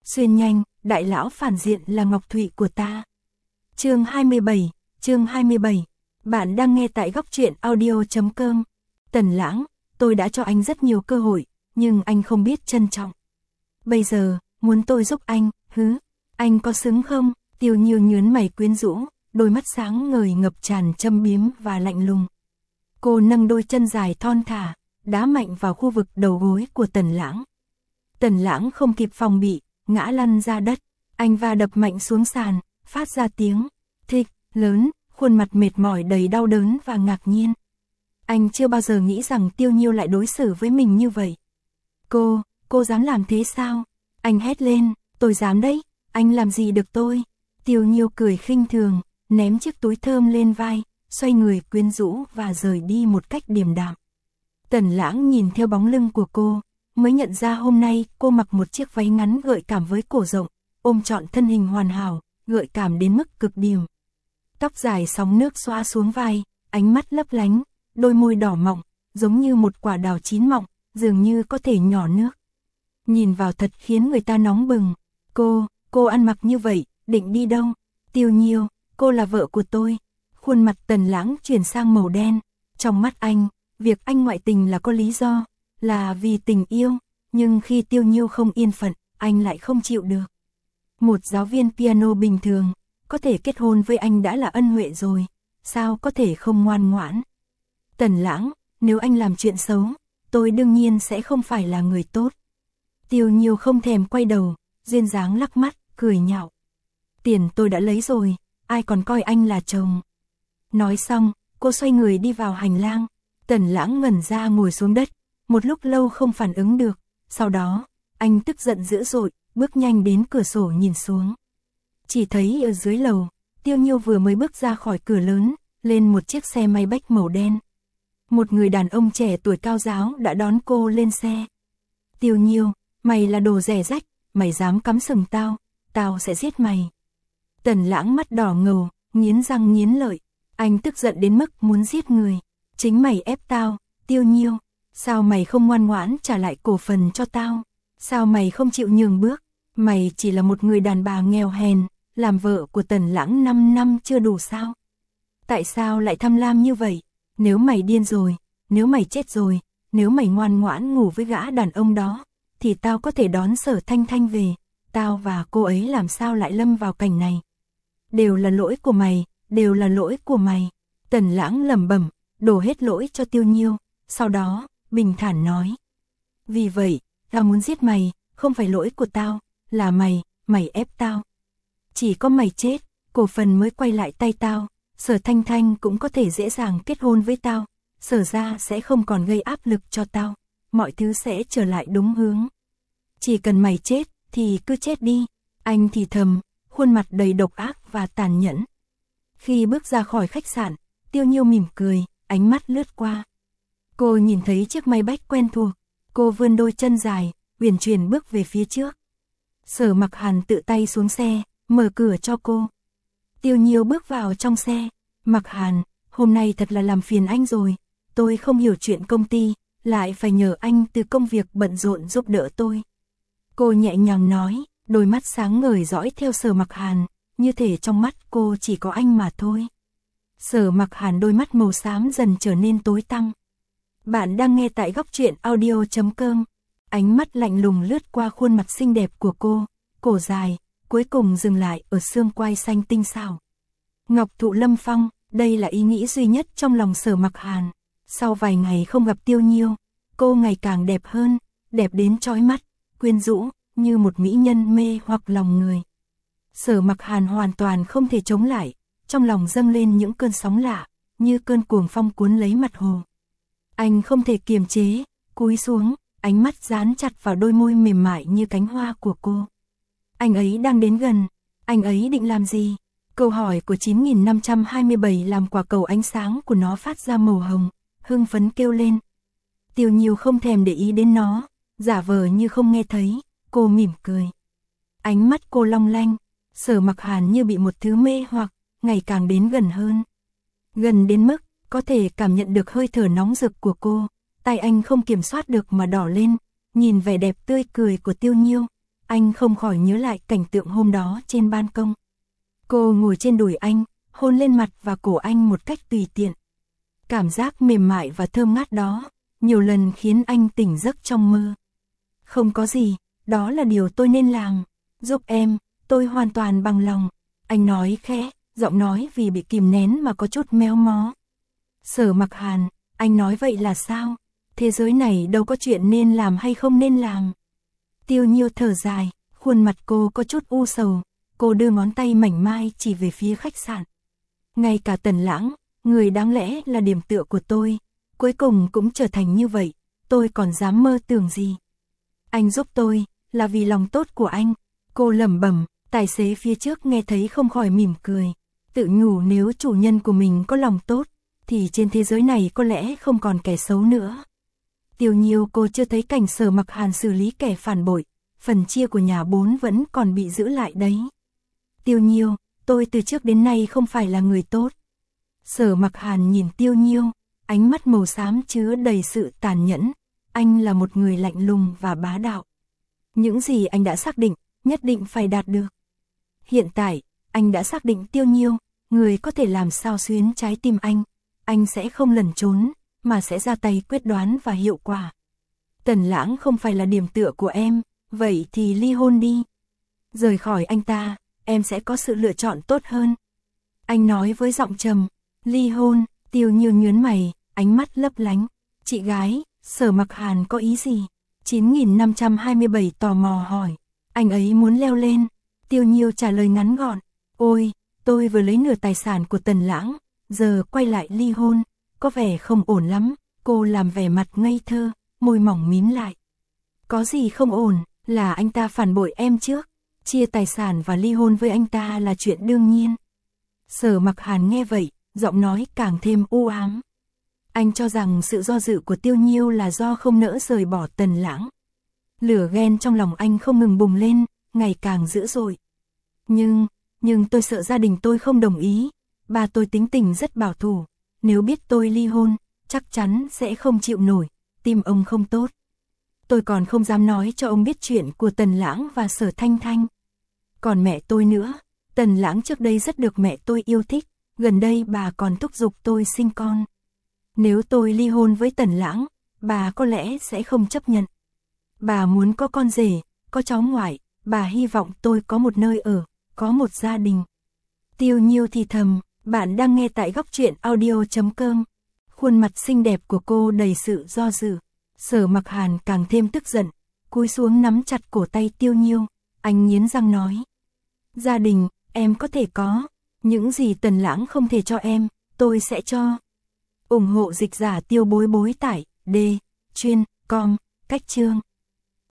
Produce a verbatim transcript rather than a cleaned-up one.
Xuyên nhanh, đại lão phản diện là Ngọc Thụy của ta. Chương hai mươi bảy, chương hai mươi bảy. Bạn đang nghe tại góc truyện audio chấm com. Tần Lãng, tôi đã cho anh rất nhiều cơ hội, nhưng anh không biết trân trọng. Bây giờ, muốn tôi giúp anh, hứ, anh có xứng không? Tiêu Nhiêu nhướn mày quyến rũ, đôi mắt sáng ngời ngập tràn châm biếm và lạnh lùng. Cô nâng đôi chân dài thon thả, đá mạnh vào khu vực đầu gối của Tần Lãng. Tần Lãng không kịp phòng bị, ngã lăn ra đất, anh va đập mạnh xuống sàn, phát ra tiếng thịch lớn, khuôn mặt mệt mỏi đầy đau đớn và ngạc nhiên. Anh chưa bao giờ nghĩ rằng Tiêu Nhiêu lại đối xử với mình như vậy. Cô, cô dám làm thế sao? Anh hét lên, tôi dám đấy, anh làm gì được tôi? Tiêu Nhiêu cười khinh thường, ném chiếc túi thơm lên vai, xoay người quyến rũ và rời đi một cách điềm đạm. Tần Lãng nhìn theo bóng lưng của cô, mới nhận ra hôm nay cô mặc một chiếc váy ngắn gợi cảm với cổ rộng, ôm trọn thân hình hoàn hảo, gợi cảm đến mức cực điểm. Tóc dài sóng nước xõa xuống vai, ánh mắt lấp lánh, đôi môi đỏ mọng, giống như một quả đào chín mọng, dường như có thể nhỏ nước. Nhìn vào thật khiến người ta nóng bừng. Cô, cô ăn mặc như vậy, định đi đâu? Tiêu Nhiêu, cô là vợ của tôi. Khuôn mặt Tần Lãng chuyển sang màu đen. Trong mắt anh, việc anh ngoại tình là có lý do, là vì tình yêu, nhưng khi Tiêu Nhiêu không yên phận, anh lại không chịu được. Một giáo viên piano bình thường, có thể kết hôn với anh đã là ân huệ rồi, sao có thể không ngoan ngoãn? Tần Lãng, nếu anh làm chuyện xấu, tôi đương nhiên sẽ không phải là người tốt. Tiêu Nhiêu không thèm quay đầu, duyên dáng lắc mắt, cười nhạo. Tiền tôi đã lấy rồi, ai còn coi anh là chồng? Nói xong, cô xoay người đi vào hành lang. Tần Lãng ngẩn ra ngồi xuống đất, một lúc lâu không phản ứng được. Sau đó, anh tức giận dữ dội, bước nhanh đến cửa sổ nhìn xuống. Chỉ thấy ở dưới lầu, Tiêu Nhiêu vừa mới bước ra khỏi cửa lớn, lên một chiếc xe may bách màu đen. Một người đàn ông trẻ tuổi cao ráo đã đón cô lên xe. Tiêu Nhiêu, mày là đồ rẻ rách, mày dám cắm sừng tao, tao sẽ giết mày. Tần Lãng mắt đỏ ngầu, nghiến răng nghiến lợi, anh tức giận đến mức muốn giết người. Chính mày ép tao, Tiêu Nhiêu, sao mày không ngoan ngoãn trả lại cổ phần cho tao? Sao mày không chịu nhường bước? Mày chỉ là một người đàn bà nghèo hèn, làm vợ của Tần Lãng năm năm chưa đủ sao? Tại sao lại tham lam như vậy? Nếu mày điên rồi, nếu mày chết rồi, nếu mày ngoan ngoãn ngủ với gã đàn ông đó, thì tao có thể đón Sở Thanh Thanh về. Tao và cô ấy làm sao lại lâm vào cảnh này? Đều là lỗi của mày, đều là lỗi của mày. Tần Lãng lẩm bẩm, đổ hết lỗi cho Tiêu Nhiêu, sau đó, bình thản nói. Vì vậy, tao muốn giết mày, không phải lỗi của tao, là mày, mày ép tao. Chỉ có mày chết, cổ phần mới quay lại tay tao, Sở Thanh Thanh cũng có thể dễ dàng kết hôn với tao, Sở ra sẽ không còn gây áp lực cho tao, mọi thứ sẽ trở lại đúng hướng. Chỉ cần mày chết, thì cứ chết đi, anh thì thầm, khuôn mặt đầy độc ác và tàn nhẫn. Khi bước ra khỏi khách sạn, Tiêu Nhiêu mỉm cười, ánh mắt lướt qua. Cô nhìn thấy chiếc may bách quen thuộc, cô vươn đôi chân dài, uyển chuyển bước về phía trước. Sở Mặc Hàn tự tay xuống xe, mở cửa cho cô. Tiêu Nhiêu bước vào trong xe. Mặc Hàn, hôm nay thật là làm phiền anh rồi, tôi không hiểu chuyện công ty, lại phải nhờ anh từ công việc bận rộn giúp đỡ tôi. Cô nhẹ nhàng nói, đôi mắt sáng ngời dõi theo Sở Mặc Hàn, như thể trong mắt cô chỉ có anh mà thôi. Sở Mặc Hàn đôi mắt màu xám dần trở nên tối tăm. Bạn đang nghe tại góc truyện audio chấm com. Ánh mắt lạnh lùng lướt qua khuôn mặt xinh đẹp của cô, cổ dài, cuối cùng dừng lại ở xương quai xanh tinh xảo. Ngọc thụ lâm phong, đây là ý nghĩ duy nhất trong lòng Sở Mặc Hàn. Sau vài ngày không gặp Tiêu Nhiêu, cô ngày càng đẹp hơn, đẹp đến chói mắt, quyến rũ, như một mỹ nhân mê hoặc lòng người. Sở Mặc Hàn hoàn toàn không thể chống lại, trong lòng dâng lên những cơn sóng lạ, như cơn cuồng phong cuốn lấy mặt hồ. Anh không thể kiềm chế, cúi xuống, ánh mắt dán chặt vào đôi môi mềm mại như cánh hoa của cô. Anh ấy đang đến gần, anh ấy định làm gì? Câu hỏi của chín nghìn năm trăm hai mươi bảy làm quả cầu ánh sáng của nó phát ra màu hồng, hưng phấn kêu lên. Tiêu Nhiêu không thèm để ý đến nó, giả vờ như không nghe thấy, cô mỉm cười. Ánh mắt cô long lanh, Sở Mặc Hàn như bị một thứ mê hoặc, ngày càng đến gần hơn. Gần đến mức, có thể cảm nhận được hơi thở nóng rực của cô, tay anh không kiểm soát được mà đỏ lên, nhìn vẻ đẹp tươi cười của Tiêu Nhiêu, anh không khỏi nhớ lại cảnh tượng hôm đó trên ban công. Cô ngồi trên đùi anh, hôn lên mặt và cổ anh một cách tùy tiện. Cảm giác mềm mại và thơm ngát đó, nhiều lần khiến anh tỉnh giấc trong mơ. Không có gì, đó là điều tôi nên làm. Giúp em, tôi hoàn toàn bằng lòng. Anh nói khẽ, giọng nói vì bị kìm nén mà có chút méo mó. Sở Mặc Hàn, anh nói vậy là sao? Thế giới này đâu có chuyện nên làm hay không nên làm. Tiêu Nhiêu thở dài, khuôn mặt cô có chút u sầu. Cô đưa ngón tay mảnh mai chỉ về phía khách sạn. Ngay cả Tần Lãng, người đáng lẽ là điểm tựa của tôi, cuối cùng cũng trở thành như vậy. Tôi còn dám mơ tưởng gì? Anh giúp tôi, là vì lòng tốt của anh. Cô lẩm bẩm, tài xế phía trước nghe thấy không khỏi mỉm cười. Tự nhủ nếu chủ nhân của mình có lòng tốt, thì trên thế giới này có lẽ không còn kẻ xấu nữa. Tiêu Nhiêu cô chưa thấy cảnh Sở Mặc Hàn xử lý kẻ phản bội, phần chia của nhà bốn vẫn còn bị giữ lại đấy. Tiêu Nhiêu, tôi từ trước đến nay không phải là người tốt. Sở Mặc Hàn nhìn Tiêu Nhiêu, ánh mắt màu xám chứa đầy sự tàn nhẫn. Anh là một người lạnh lùng và bá đạo. Những gì anh đã xác định, nhất định phải đạt được. Hiện tại, anh đã xác định Tiêu Nhiêu, người có thể làm sao xuyến trái tim anh. Anh sẽ không lẩn trốn, mà sẽ ra tay quyết đoán và hiệu quả. Tần Lãng không phải là điểm tựa của em, vậy thì ly hôn đi. Rời khỏi anh ta, em sẽ có sự lựa chọn tốt hơn. Anh nói với giọng trầm, ly hôn. Tiêu Nhiêu nhướng mày, ánh mắt lấp lánh. Chị gái, Sở Mặc Hàn có ý gì? chín nghìn năm trăm hai mươi bảy tò mò hỏi. Anh ấy muốn leo lên. Tiêu Nhiêu trả lời ngắn gọn. Ôi, tôi vừa lấy nửa tài sản của Tần Lãng, giờ quay lại ly hôn, có vẻ không ổn lắm. Cô làm vẻ mặt ngây thơ, môi mỏng mím lại. Có gì không ổn, là anh ta phản bội em trước. Chia tài sản và ly hôn với anh ta là chuyện đương nhiên. Sở Mặc Hàn nghe vậy, giọng nói càng thêm u ám. Anh cho rằng sự do dự của Tiêu Nhiêu là do không nỡ rời bỏ Tần Lãng. Lửa ghen trong lòng anh không ngừng bùng lên, ngày càng dữ dội. Nhưng, nhưng tôi sợ gia đình tôi không đồng ý. Ba tôi tính tình rất bảo thủ. Nếu biết tôi ly hôn, chắc chắn sẽ không chịu nổi. Tim ông không tốt. Tôi còn không dám nói cho ông biết chuyện của Tần Lãng và Sở Thanh Thanh. Còn mẹ tôi nữa. Tần Lãng trước đây rất được mẹ tôi yêu thích. Gần đây bà còn thúc giục tôi sinh con. Nếu tôi ly hôn với Tần Lãng, bà có lẽ sẽ không chấp nhận. Bà muốn có con rể, có cháu ngoại, bà hy vọng tôi có một nơi ở, có một gia đình. Tiêu Nhiêu thì thầm, bạn đang nghe tại góc truyện audio chấm com. Khuôn mặt xinh đẹp của cô đầy sự do dự. Sở Mặc Hàn càng thêm tức giận, cúi xuống nắm chặt cổ tay Tiêu Nhiêu. Anh nghiến răng nói. Gia đình, em có thể có. Những gì Tần Lãng không thể cho em, tôi sẽ cho. ủng hộ dịch giả Tiêu Bối Bối tải, D, chuyên, com, cách chương.